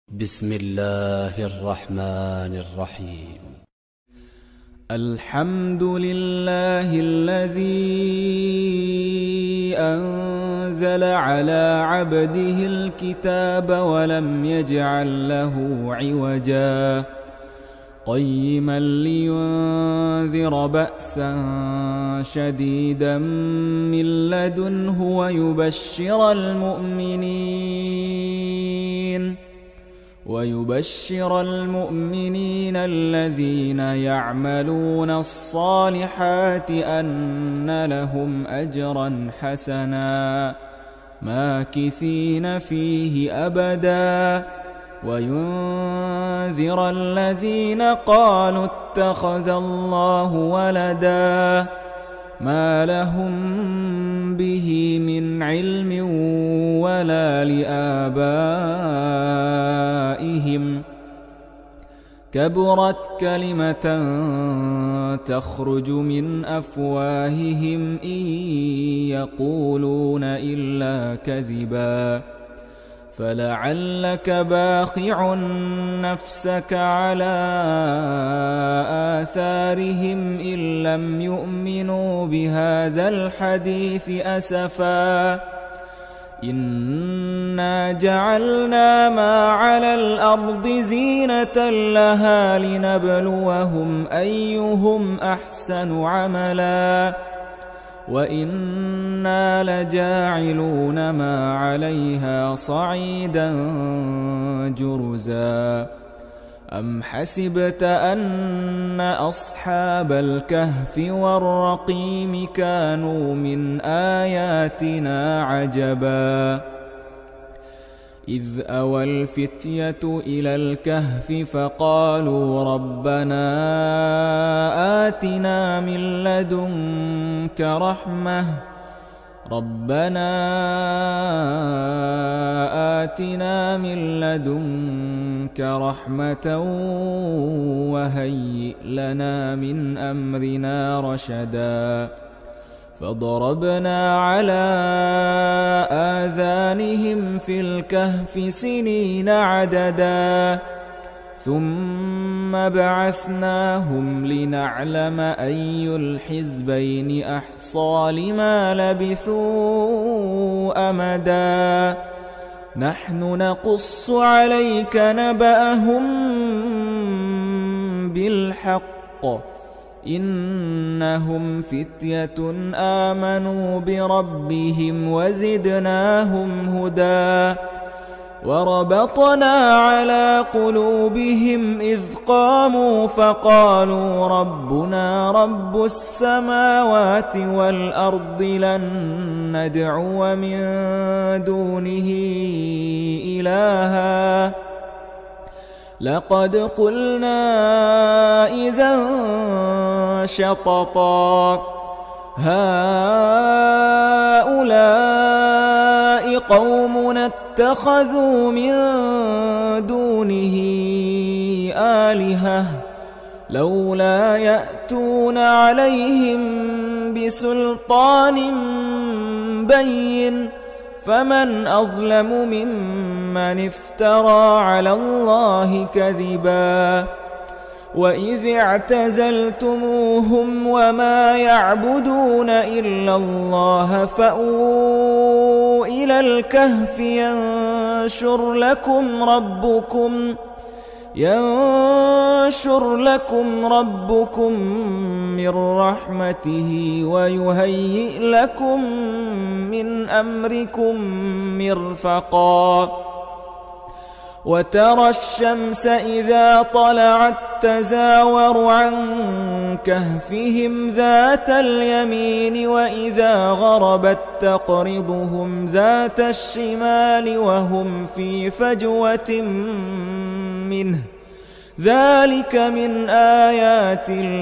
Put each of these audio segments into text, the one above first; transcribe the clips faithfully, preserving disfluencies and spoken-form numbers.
بسم الله الرحمن الرحيم. الحمد لله الذي أنزل على عبده الكتاب ولم يجعل له عوجا قيما لينذر بأسا شديدا من لدنه ويبشر المؤمنين ويبشر المؤمنين الذين يعملون الصالحات أن لهم أجرا حسنا ماكثين فيه أبدا وينذر الذين قالوا اتخذ الله ولدا ما لهم به من علم ولا لآبائهم كبرت كلمة تخرج من أفواههم إن يقولون إلا كذبا فلعلك باخع نفسك على آثارهم إن لم يؤمنوا بهذا الحديث أسفا إنا جعلنا ما على الأرض زينة لها لنبلوهم أيهم أحسن عملا وإنا لجاعلون ما عليها صعيدا جرزا أم حسبت أن أصحاب الكهف والرقيم كانوا من آياتنا عجبا إذ أوى الفتية إلى الكهف فقالوا ربنا آتنا من لدنك رحمة ربنا آتنا من لدنك رحمة وهيئ لنا من أمرنا رشدا فضربنا على آذانهم في الكهف سنين عددا ثم بعثناهم لنعلم أي الحزبين أحصى لما لبثوا أمدا نحن نقص عليك نبأهم بالحق إنهم فتية آمنوا بربهم وزدناهم هدى وربطنا على قلوبهم إذ قاموا فقالوا ربنا رب السماوات والأرض لن ندعو من دونه إلها لقد قلنا إذا شططا هؤلاء قومنا اتخذوا من دونه آلهة لولا يأتون عليهم بسلطان بين فمن أظلم ممن افترى على الله كذبا وإذ اعتزلتموهم وما يعبدون إلا الله فأووا إلى الكهف ينشر لكم ربكم ينشر لكم ربكم من رحمته ويهيئ لكم من أمركم مرفقا وترى الشمس إذا طلعت تزاور عن كهفهم ذات اليمين وإذا غربت تقرضهم ذات الشمال وهم في فجوة منه ذلك من آيات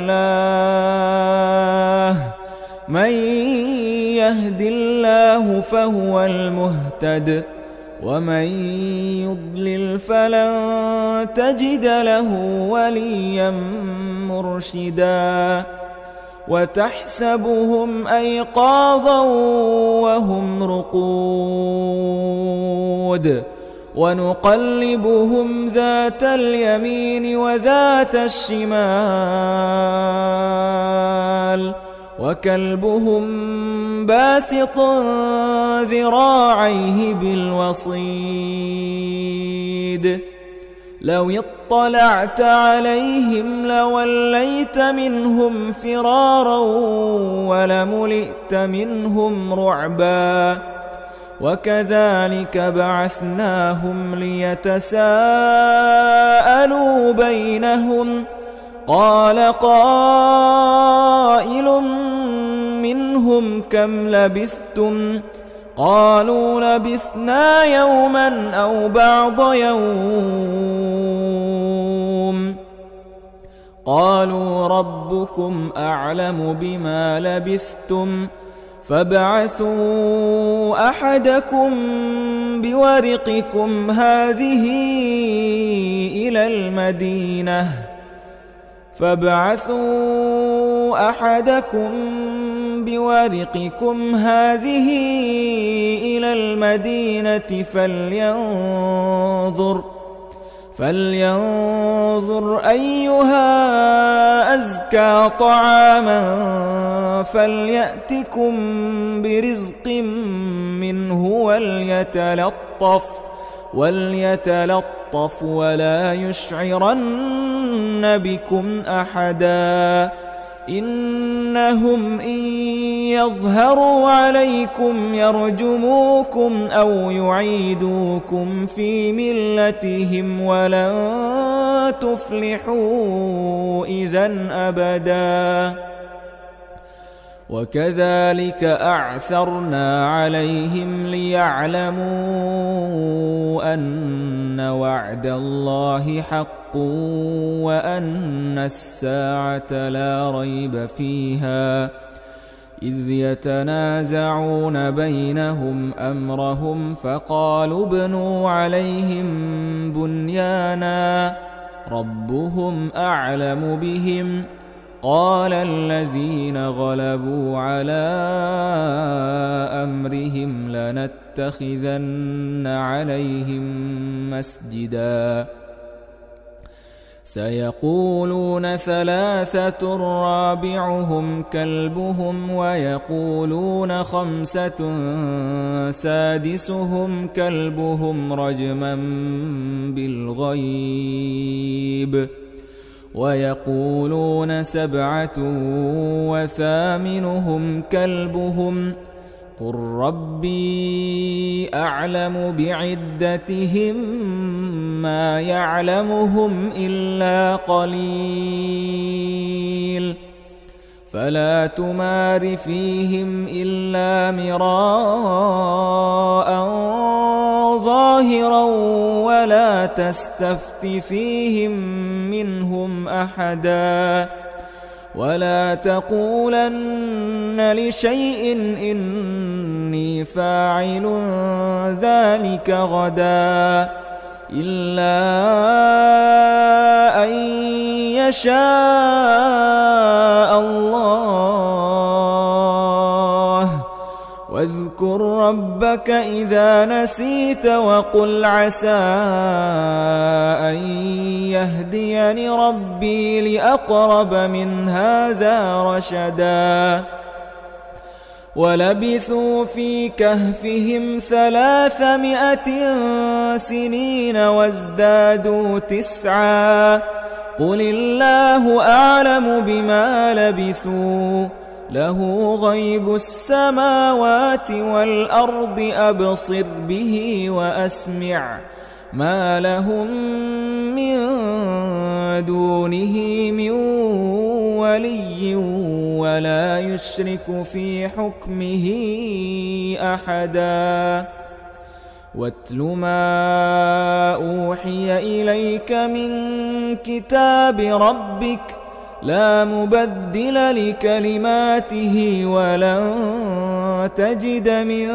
الله من يهد الله فهو المهتد ومن يضلل فلن تجد له وليا مرشدا وتحسبهم أيقاظا وهم رقود ونقلبهم ذات اليمين وذات الشمال وكلبهم باسط ذراعيه بالوصيد لو اطلعت عليهم لوليت منهم فرارا ولملئت منهم رعبا وكذلك بعثناهم ليتساءلوا بينهم قال قائل منهم كم لبثتم قالوا لبثنا يوما أو بعض يوم قالوا ربكم أعلم بما لبثتم فابعثوا أحدكم بورقكم هذه إلى المدينة فابعثوا أحدكم بورقكم هذه إلى المدينة فلينظر فلينظر أيها أزكى طعاما فليأتكم برزق منه وليتلطف وليتلطف ولا يشعرن بكم أحدا إنهم إن يظهروا عليكم يرجموكم أو يعيدوكم في ملتهم ولن تفلحوا إذن أبدا وكذلك أعثرنا عليهم ليعلموا أن وعد الله حق وأن الساعة لا ريب فيها إذ يتنازعون بينهم أمرهم فقالوا ابنوا عليهم بنيانا ربهم أعلم بهم قال الذين غلبوا على أمرهم لنتخذن عليهم مسجدا سيقولون ثلاثة رابعهم كلبهم ويقولون خمسة سادسهم كلبهم رجما بالغيب ويقولون سبعة وثامنهم كلبهم قل ربي أعلم بعدتهم ما يعلمهم إلا قليل فلا تمار فيهم إلا مراء ظاهرا ولا تستفت فيهم منهم أحدا ولا تقولن لشيء إني فاعل ذلك غدا إلا أن يشاء الله واذكر ربك إذا نسيت وقل عسى أن يهديني ربي لأقرب من هذا رشدا ولبثوا في كهفهم ثلاثمائة سنين وازدادوا تسعا قل الله أعلم بما لبثوا له غيب السماوات والأرض أبصر به وأسمع ما لهم من دونه من ولي ولا يشرك في حكمه أحدا واتل ما أوحي إليك من كتاب ربك لا مبدل لكلماته ولن تجد من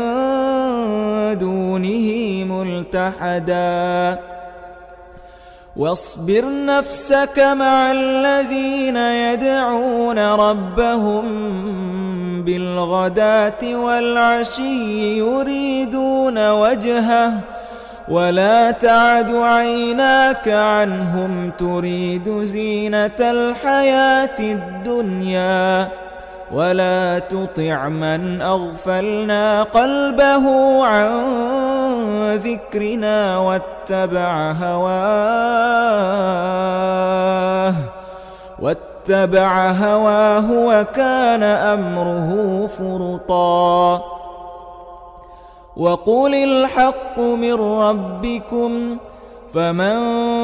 دونه ملتحدا واصبر نفسك مع الذين يدعون ربهم بالغداة والعشي يريدون وجهه ولا تعد عيناك عنهم تريد زينة الحياة الدنيا ولا تطع من أغفلنا قلبه عن ذكرنا واتبع هواه واتبع هواه وكان أمره فرطا وقل الحق من ربكم فمن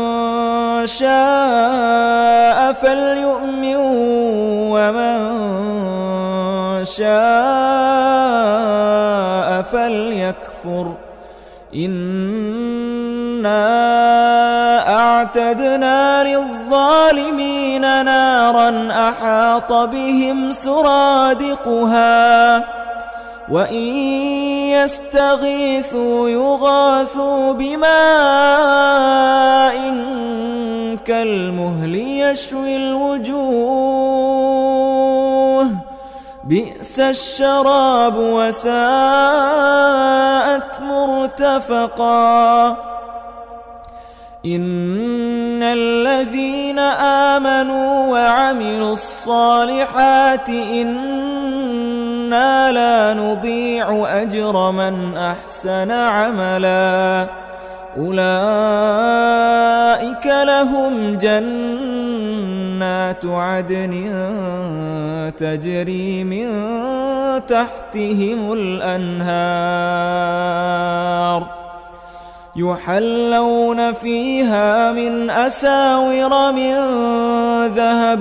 شاء فليؤمن ومن شاء فليكفر إنا أعتدنا للظالمين نارا أحاط بهم سرادقها وإن يستغيثوا يغاثوا بماء كالمهل يشوي الوجوه بئس الشراب وساءت مرتفقا إن الذين آمنوا وعملوا الصالحات إنا لا نضيع أجر من أحسن عملا أولئك لهم جنات عدن تجري من تحتهم الأنهار يحلون فيها من أساور من ذهب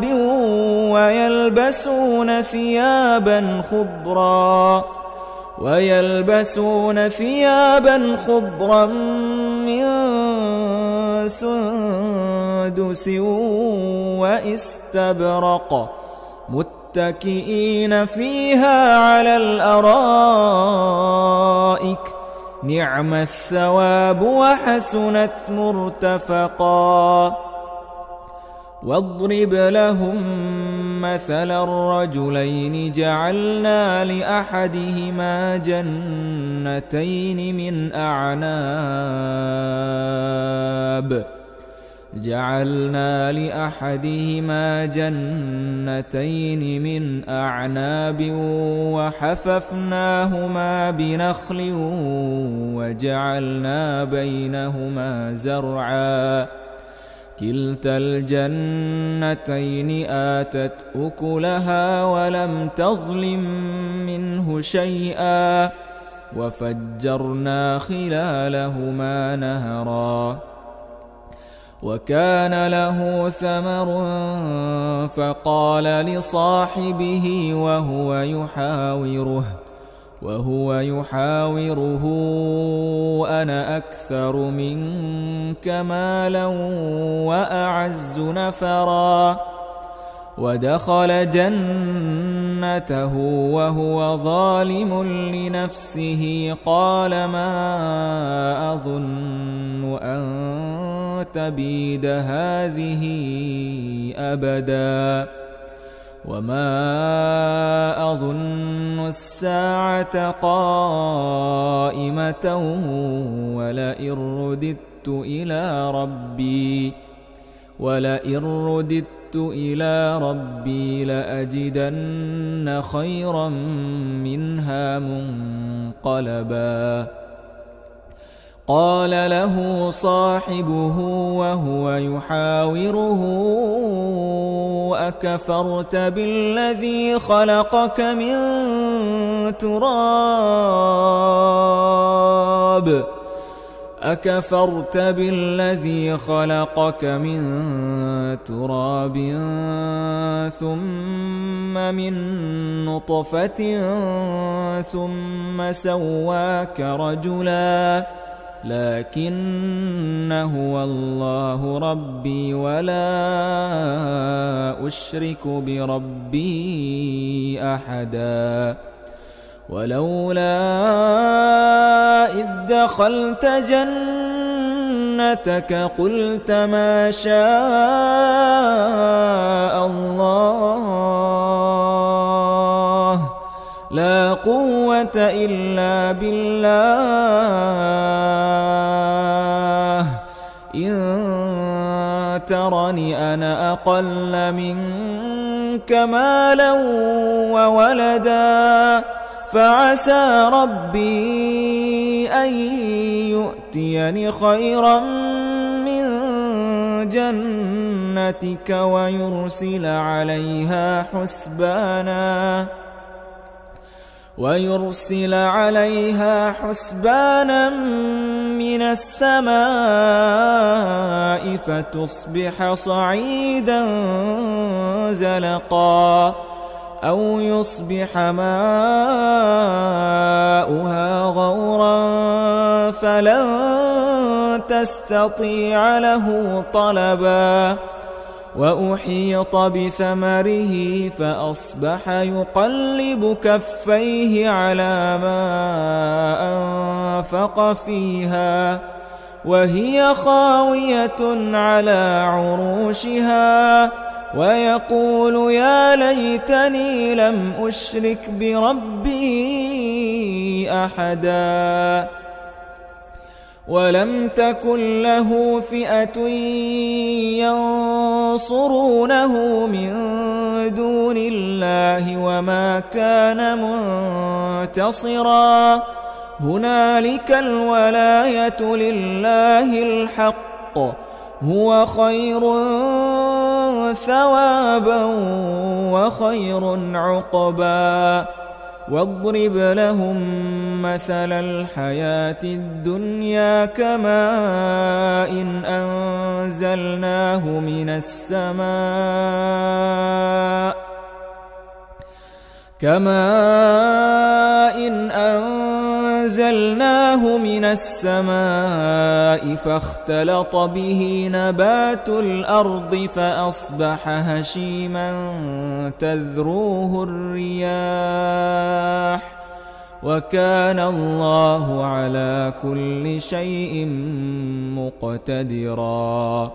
ويلبسون ثيابا خضرا ويلبسون ثيابا خضرا من سندس واستبرق متكئين فيها على الأرائك نعم الثواب وحسنت مرتفقا واضرب لهم مثل الرجلين جعلنا لأحدهما جنتين من أعناب جعلنا لأحدهما جنتين من أعناب وحففناهما بنخل وجعلنا بينهما زرعا كلتا الجنتين آتت أكلها ولم تظلم منه شيئا وفجرنا خلالهما نهرا وكان له ثمر فقال لصاحبه وهو يحاوره وهو يحاوره أنا أكثر منك مالا وأعز نفرا ودخل جنته وهو ظالم لنفسه قال ما أظن أن تبيد هذه أبدا وما أظن الساعة قائمة ولئن رددت إلى ربي ولئن رددت إلى ربي لأجدن خيرا منها منقلبا قال له صاحبه وهو يحاوره أكفرت بالذي خلقك من تراب أكفرت بالذي خلقك من تراب ثم من نطفة ثم سواك رجلا لكن هو الله ربي ولا أشرك بربي أحدا ولولا إذ دخلت جنتك قلت ما شاء الله لا قوة إلا بالله ترني أنا أقل منك مالا وولدا فعسى ربي أن يؤتيني خيرا من جنتك ويرسل عليها حسبانا ويرسل عليها حسبانا من السماء فتصبح صعيدا زلقا أو يصبح ماؤها غورا فلن تستطيع له طلبا وأحيط بثمره فأصبح يقلب كفيه على ما أنفق فيها وهي خاوية على عروشها ويقول يا ليتني لم أشرك بربي أحدا ولم تكن له فئة ينصرونه من دون الله وما كان منتصرا هنالك الولاية لله الحق هو خير ثوابا وخير عقبا واضرب لهم مثل الحياة الدنيا كماء إن أنزلناه من السماء كماء إن أنزلناه من السماء فاختلط به نبات الأرض فأصبح هشيما تذروه الرياح وكان الله على كل شيء مقتدرا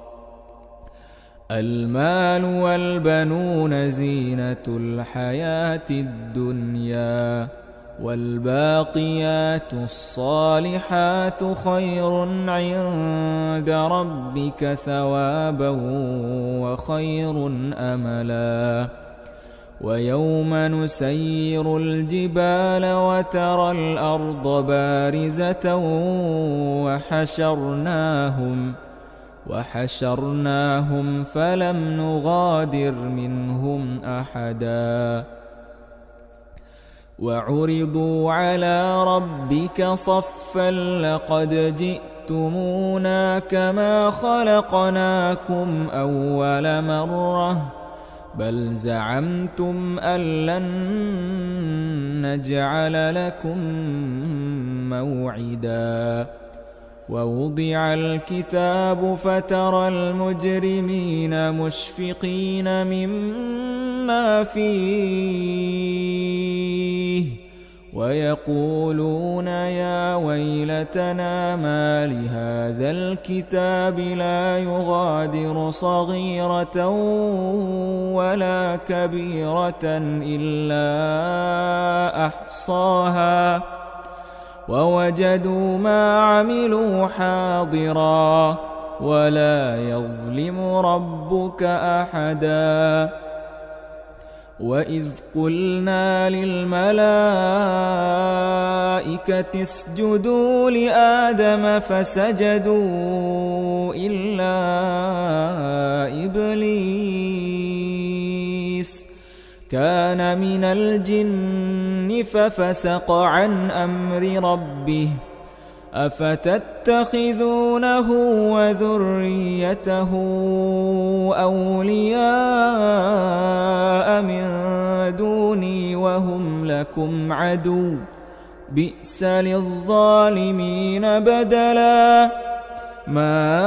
المال والبنون زينة الحياة الدنيا والباقيات الصالحات خير عند ربك ثوابا وخير أملا ويوم نسير الجبال وترى الأرض بارزة وحشرناهم وحشرناهم فلم نغادر منهم أحدا وعرضوا على ربك صفا لقد جئتمونا كما خلقناكم أول مرة بل زعمتم أن لن نجعل لكم موعدا ووضع الكتاب فترى المجرمين مشفقين مما فيه ويقولون يا ويلتنا ما لهذا الكتاب لا يغادر صغيرة ولا كبيرة إلا أحصاها ووجدوا ما عملوا حاضرا ولا يظلم ربك أحدا وإذ قلنا للملائكة اسجدوا لآدم فسجدوا إلا إبليس كان من الجن ففسق عن أمر ربه أفتتخذونه وذريته أولياء من دوني وهم لكم عدو بئس للظالمين بدلا ما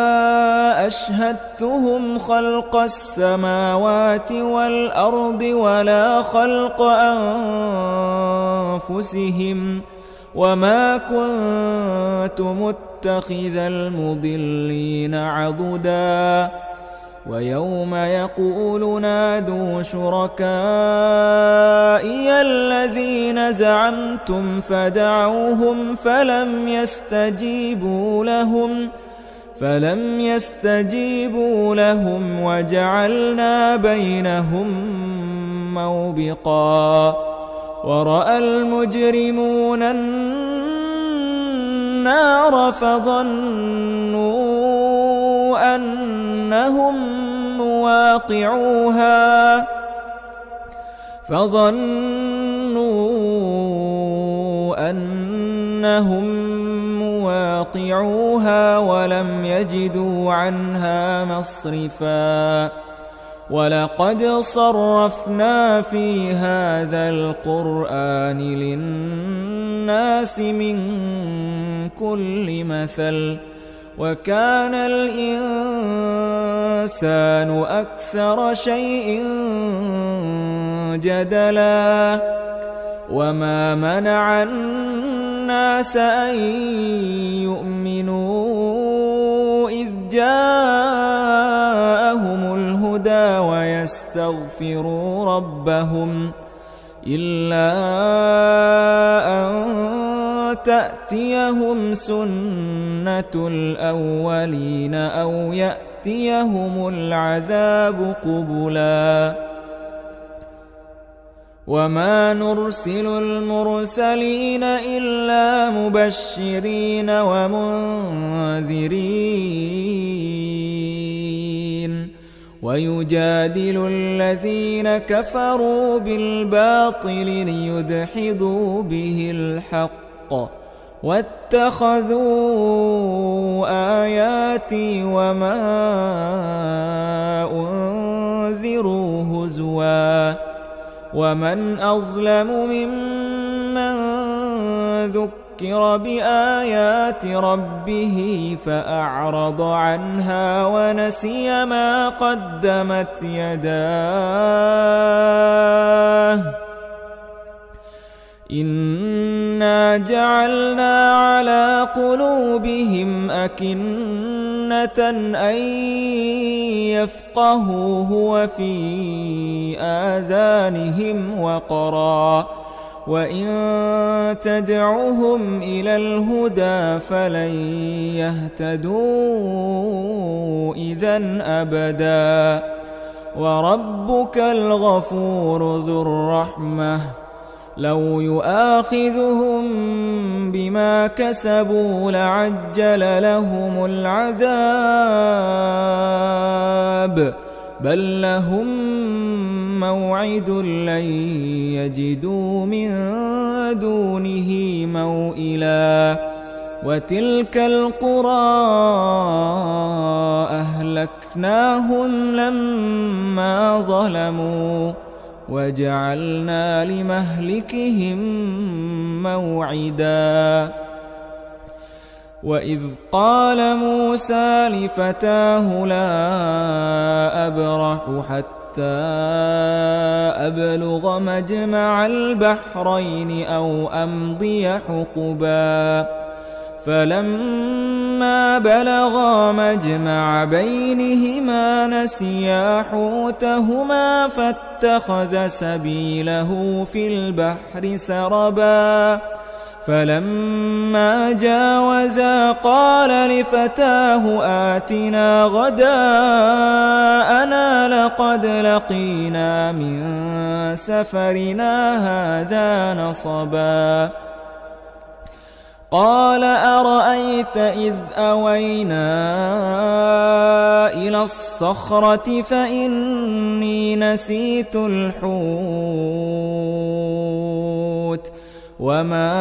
أشهدتهم خلق السماوات والأرض ولا خلق أنفسهم وما كنت متخذ المضلين عضدا ويوم يقول نادوا شركائي الذين زعمتم فدعوهم فلم يستجيبوا لهم فلم يستجيبوا لهم وجعلنا بينهم موبقا ورأى المجرمون النار فظنوا أنهم مواقعوها فظنوا أنهم مواقعوها ولم يجدوا عنها مصرفا ولقد صرفنا في هذا القرآن للناس من كل مثل وكان الإنسان أكثر شيء جدلا وما منع الناس أن يؤمنوا إذ جاءهم الهدى ويستغفروا ربهم إلا أن تأتيهم سنة الأولين أو يأتيهم العذاب قبلا وما نرسل المرسلين إلا مبشرين ومنذرين ويجادل الذين كفروا بالباطل ليدحضوا به الحق واتخذوا آياتي وما أنذروا هزوا ومن أظلم ممن ذكر بآيات ربه فأعرض عنها ونسي ما قدمت يداه إنا جعلنا على قلوبهم أكنة أن يفقهوه وفي آذانهم وقرا وإن تدعهم إلى الهدى فلن يهتدوا إذن أبدا وربك الغفور ذو الرحمة لو يؤاخذهم بما كسبوا لعجل لهم العذاب بل لهم موعد لن يجدوا من دونه موئلا وتلك القرى أهلكناهم لما ظلموا وجعلنا لمهلكهم موعدا وإذ قال موسى لفتاه لا أبرح حتى أبلغ مجمع البحرين أو أمضي حقبا فلما بلغا مجمع بينهما نسيا حوتهما فاتخذ سبيله في البحر سربا فلما جاوزا قال لفتاه آتنا غداءنا لقد لقينا من سفرنا هذا نصبا قال أرأيت إذ أوينا إلى الصخرة فإني نسيت الحوت وما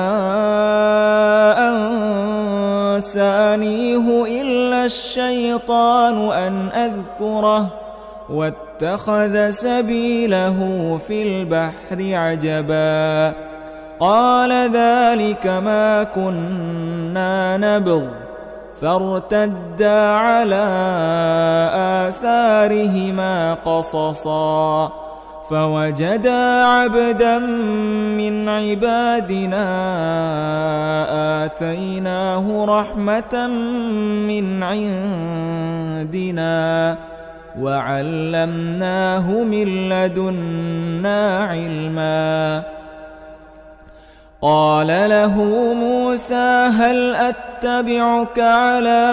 أنسانيه إلا الشيطان أن أذكره واتخذ سبيله في البحر عجبا قال ذلك ما كنا نبغ فارتدا على آثارهما قصصا فوجدا عبدا من عبادنا آتيناه رحمة من عندنا وعلمناه من لدنا علما قال له موسى هل أتبعك على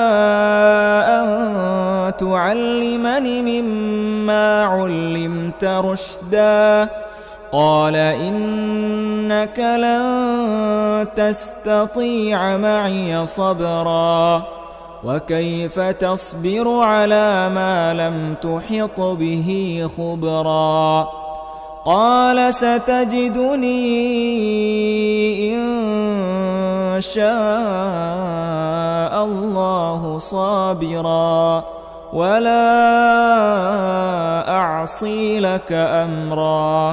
أن تعلمني مما علمت رشدا قال إنك لن تستطيع معي صبرا وكيف تصبر على ما لم تحط به خبرا قال ستجدني إن شاء الله صابرا ولا أعصي لك أمرا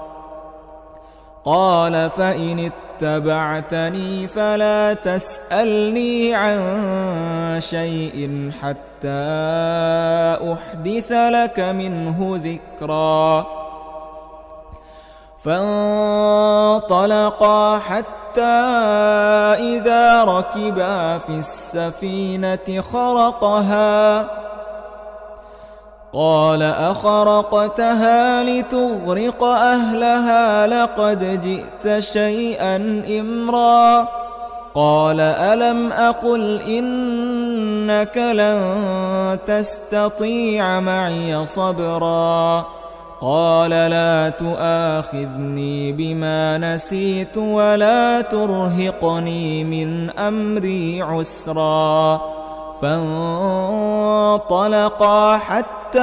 قال فإن اتبعتني فلا تسألني عن شيء حتى أحدث لك منه ذكرا فانطلقا حتى إذا ركبا في السفينة خرقها قال أخرقتها لتغرق أهلها لقد جئت شيئا إمرا قال ألم أقل إنك لن تستطيع معي صبرا قال لا تؤاخذني بما نسيت ولا ترهقني من أمري عسرا فانطلقا حتى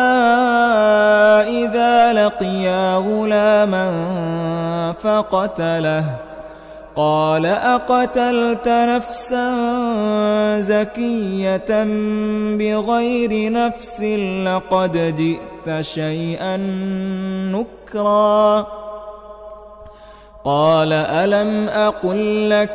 إذا لقيا غلاما فقتله قال أقتلت نفسا زكية بغير نفس لقد جئت شيئا نكرا قال ألم أقل لك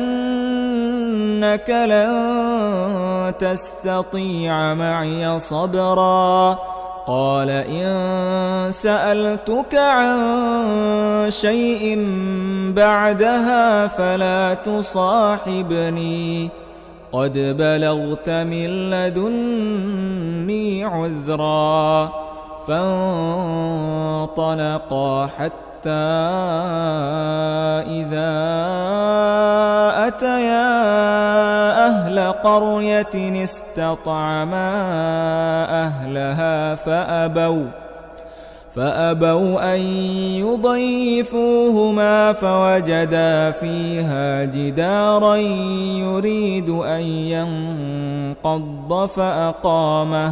إنك لن تستطيع معي صبرا قال إن سألتك عن شيء بعدها فلا تصاحبني قد بلغت من لدني عذرا فانطلقا حتى إذا أتيا أهل قرية استطعما أهلها فأبوا فأبوا أن يضيفوهما فوجدا فيها جدارا يريد أن ينقض فأقامه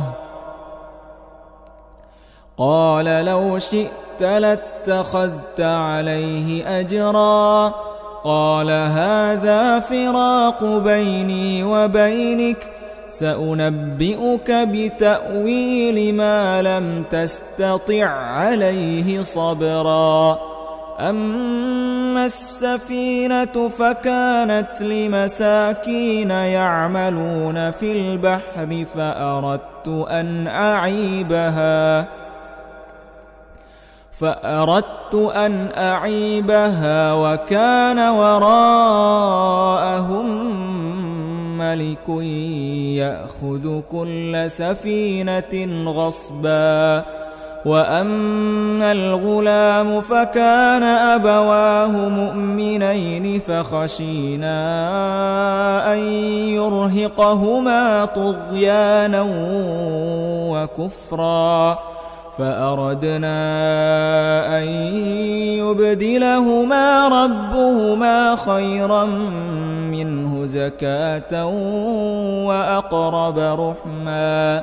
قال لو شئت لاتخذت عليه أجرا قال هذا فراق بيني وبينك سأنبئك بتأويل ما لم تستطع عليه صبرا أما السفينة فكانت لمساكين يعملون في البحر فأردت أن أعيبها فأردت أن أعيبها وكان وراءهم ملك يأخذ كل سفينة غصبا وأما الغلام فكان أبواه مؤمنين فخشينا أن يرهقهما طغيانا وكفرا فأردنا أن يبدلهما ربهما خيرا منه زكاة وأقرب رحما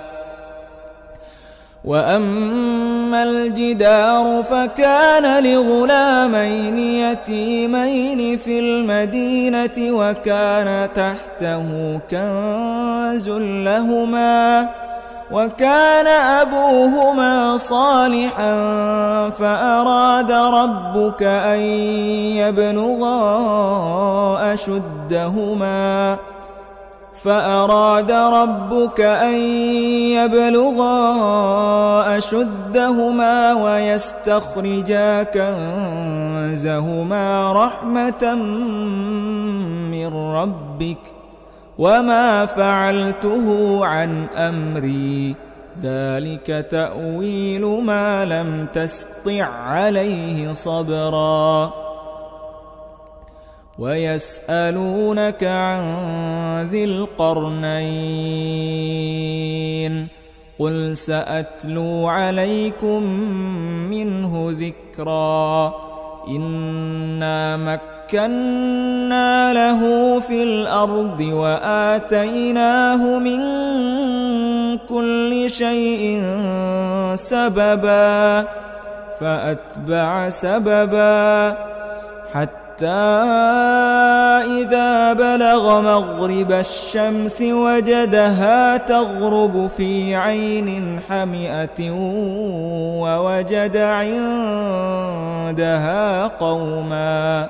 وأما الجدار فكان لغلامين يتيمين في المدينة وكان تحته كنز لهما وكان أبوهما صالحا فأراد ربك أن يبلغا أشدهما فأراد ربك أن يبلغا أشدهما ويستخرجا كنزهما رحمة من ربك وما فعلته عن أمري ذلك تأويل ما لم تسطع عليه صبرا ويسألونك عن ذي القرنين قل سأتلو عليكم منه ذكرا إنا مكنا له في الأرض وآتيناه من كل شيء سببا فأتبع سببا حتى إذا بلغ مغرب الشمس وجدها تغرب في عين حمئة ووجد عندها قوما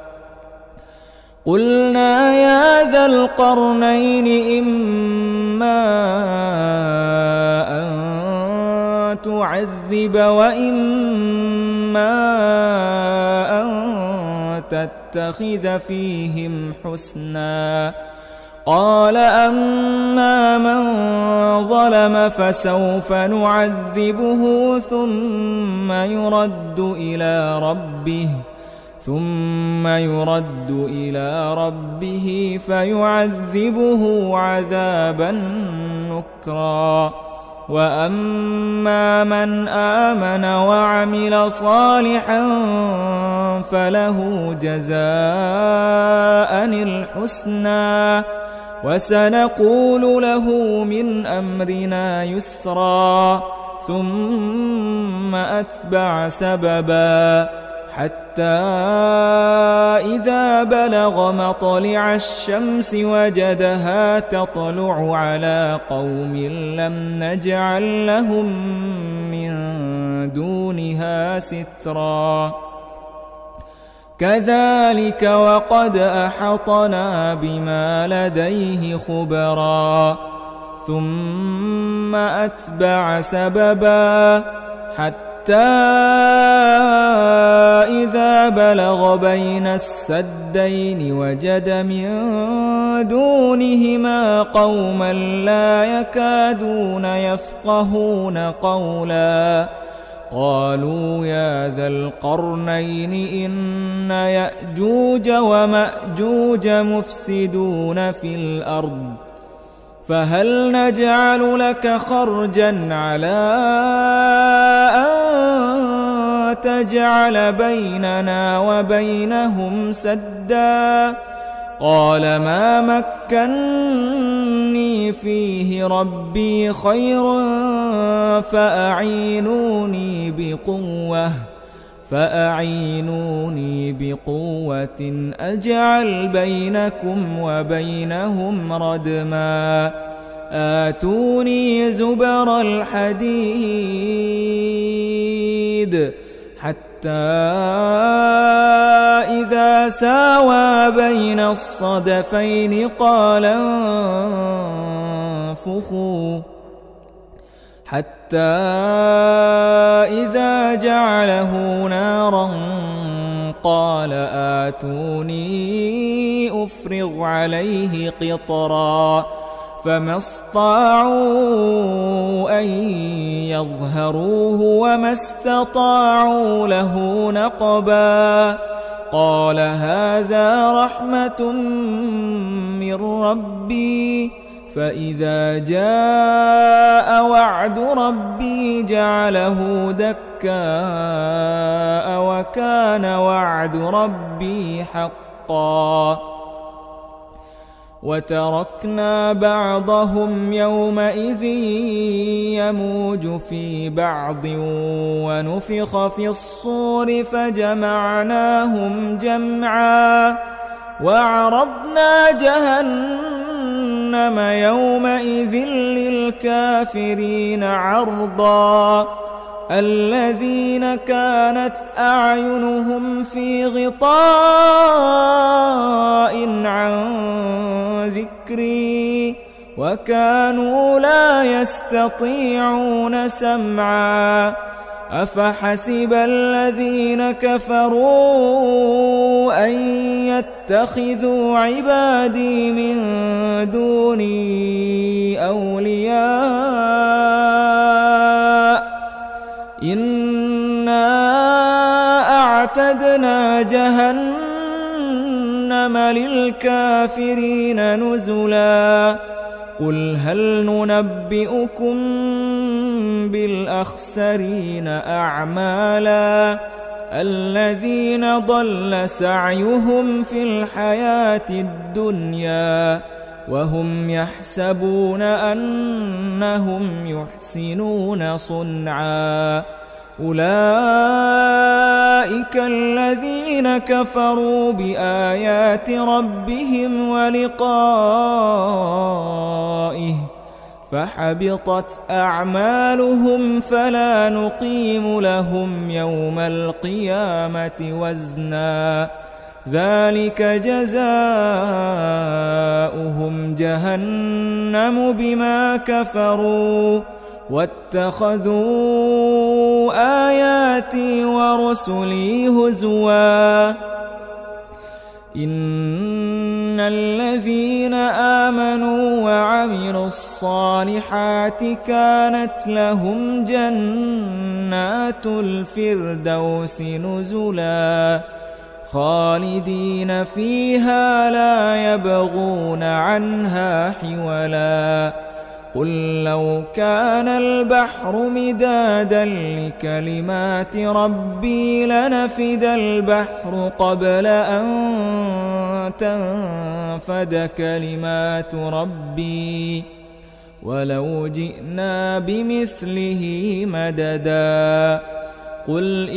قلنا يا ذا القرنين إما أن تعذب وإما أن تتخذ فيهم حسنا قال أما من ظلم فسوف نعذبه ثم يرد إلى ربه ثم يرد إلى ربه فيعذبه عذابا نكرا وأما من آمن وعمل صالحا فله جزاء الحسنى وسنقول له من أمرنا يسرا ثم أتبع سببا حتى إذا بلغ مطلع الشمس وجدها تطلع على قوم لم نجعل لهم من دونها سترا كذلك وقد أحطنا بما لديه خبرا ثم أتبع سببا حتى حتى إذا بلغ بين السدين وجد من دونهما قوما لا يكادون يفقهون قولا قالوا يا ذا القرنين إن يأجوج ومأجوج مفسدون في الأرض فهل نجعل لك خرجا على أن تجعل بيننا وبينهم سدا قال ما مكني فيه ربي خير فأعينوني بقوة فأعينوني بقوة أجعل بينكم وبينهم ردما آتوني زبر الحديد حتى إذا ساوى بين الصدفين قال انفخوا حتى إذا جعله نارا قال آتوني أفرغ عليه قطرا فما استطاعوا أن يظهروه وما استطاعوا له نقبا قال هذا رحمة من ربي فإذا جاء وعد ربي جعله دكاء وكان وعد ربي حقا وتركنا بعضهم يومئذ يموج في بعض ونفخ في الصور فجمعناهم جمعا وعرضنا جهنم يومئذ للكافرين عرضا الذين كانت أعينهم في غطاء عن ذكري وكانوا لا يستطيعون سمعا أفحسب الذين كفروا أن يتخذوا عبادي من دوني أولياء إنا أعتدنا جهنم للكافرين نزلا قل هل ننبئكم بالأخسرين أعمالا الذين ضل سعيهم في الحياة الدنيا وهم يحسبون أنهم يحسنون صنعا أولئك الذين كفروا بآيات ربهم ولقائه فحبطت أعمالهم فلا نقيم لهم يوم القيامة وزنا ذلك جزاؤهم جهنم بما كفروا واتخذوا آياتي ورسلي هزوا إن الذين آمنوا وعملوا الصالحات كانت لهم جنات الفردوس نزلا خالدين فيها لا يبغون عنها حولا قل لو كان البحر مدادا لكلمات ربي لنفد البحر قبل أن تنفد كلمات ربي ولو جئنا بمثله مددا قل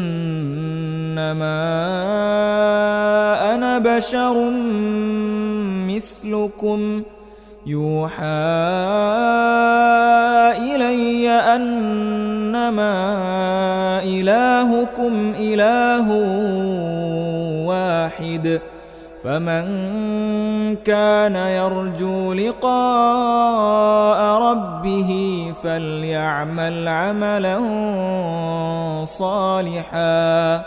إنما أنا بشر مثلكم يوحى إلي أنما إلهكم إله واحد فمن كان يرجو لقاء ربه فليعمل عملا صالحا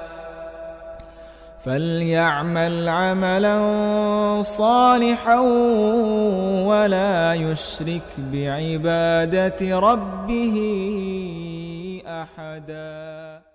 فليعمل عملا صالحا ولا يشرك بعبادة ربه أحدا.